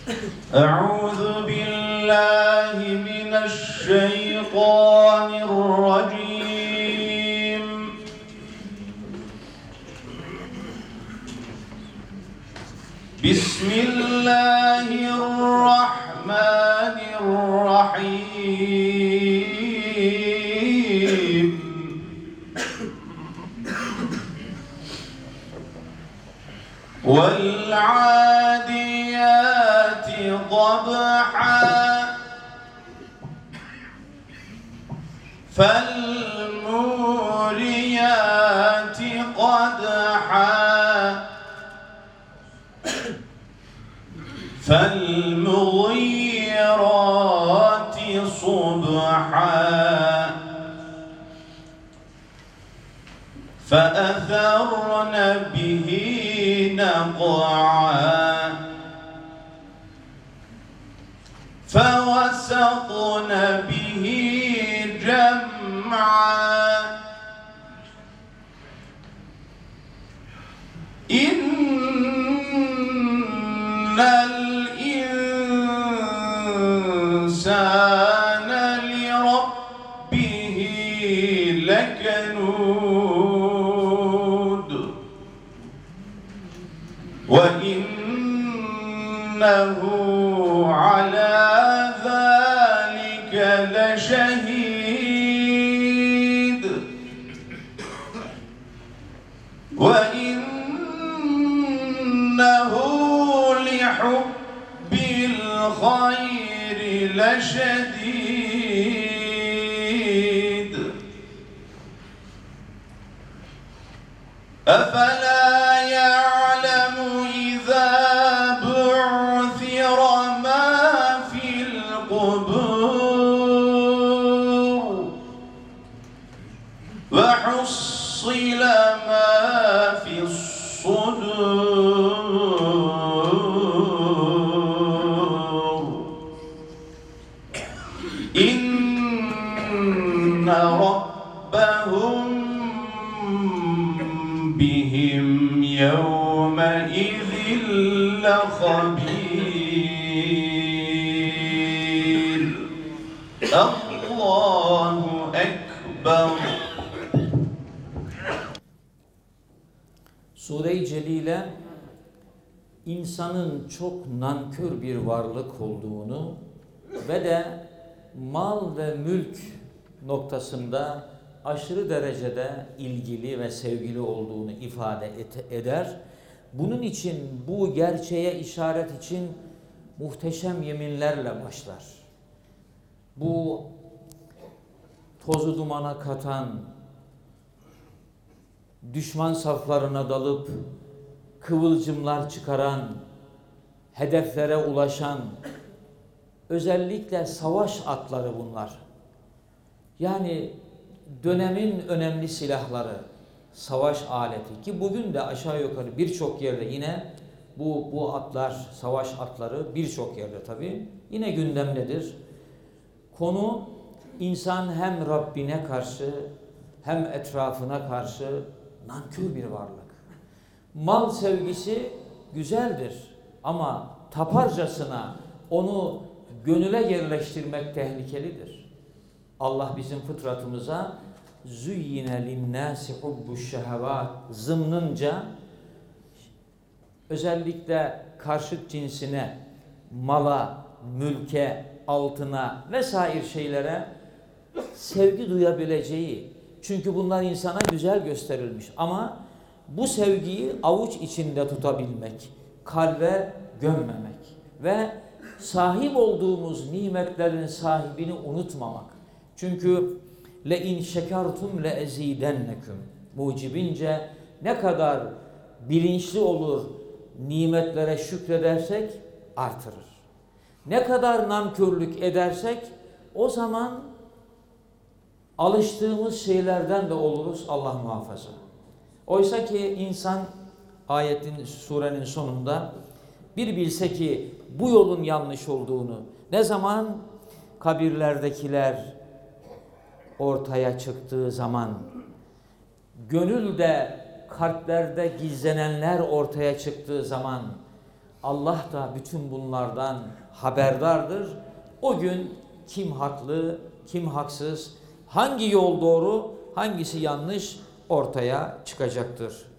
أعوذ بالله من الشيطان الرجيم بسم الله الرحمن الرحيم والعاديات ضبحا فالموريات قدحا فالمغيرات صبحا فأثرن به نقعا فوسطن به جمعا إن الإنسان لربه لكنود وإنه على ذلك لشهيد وإنه لحب الخير لشديد أفلا يعلم إذا بعثر ما في القبور وحصل ما في الصدور إن ربهم بهم يومئذ لخبير الله أكبر. Sure-i Celile insanın çok nankör bir varlık olduğunu ve de mal ve mülk noktasında aşırı derecede ilgili ve sevgili olduğunu ifade eder. Bunun için, bu gerçeğe işaret için muhteşem yeminlerle başlar. Bu tozu dumana katan, düşman saflarına dalıp kıvılcımlar çıkaran, hedeflere ulaşan, özellikle savaş atları bunlar. Yani dönemin önemli silahları, savaş aleti ki bugün de aşağı yukarı birçok yerde yine bu atlar, savaş atları birçok yerde tabii yine gündemdedir. Konu insan hem Rabbine karşı hem etrafına karşı nankör bir varlık. Mal sevgisi güzeldir ama taparcasına onu gönüle yerleştirmek tehlikelidir. Allah bizim fıtratımıza züyyine linnâsi hubbu'ş-şehevat zımnınca özellikle karşıt cinsine, mala, mülke, altına vesaire şeylere sevgi duyabileceği, çünkü bunlar insana güzel gösterilmiş ama bu sevgiyi avuç içinde tutabilmek, kalbe gömmemek ve sahip olduğumuz nimetlerin sahibini unutmamak. Çünkü le in şekertum le ezidennekum mucibince ne kadar bilinçli olur nimetlere şükredersek artırır. Ne kadar nankörlük edersek o zaman alıştığımız şeylerden de oluruz, Allah muhafaza. Oysa ki insan ayetin, surenin sonunda bir bilse ki bu yolun yanlış olduğunu, ne zaman kabirlerdekiler ortaya çıktığı zaman, gönülde, kalplerde gizlenenler ortaya çıktığı zaman, Allah da bütün bunlardan haberdardır. O gün kim haklı, kim haksız, hangi yol doğru, hangisi yanlış ortaya çıkacaktır.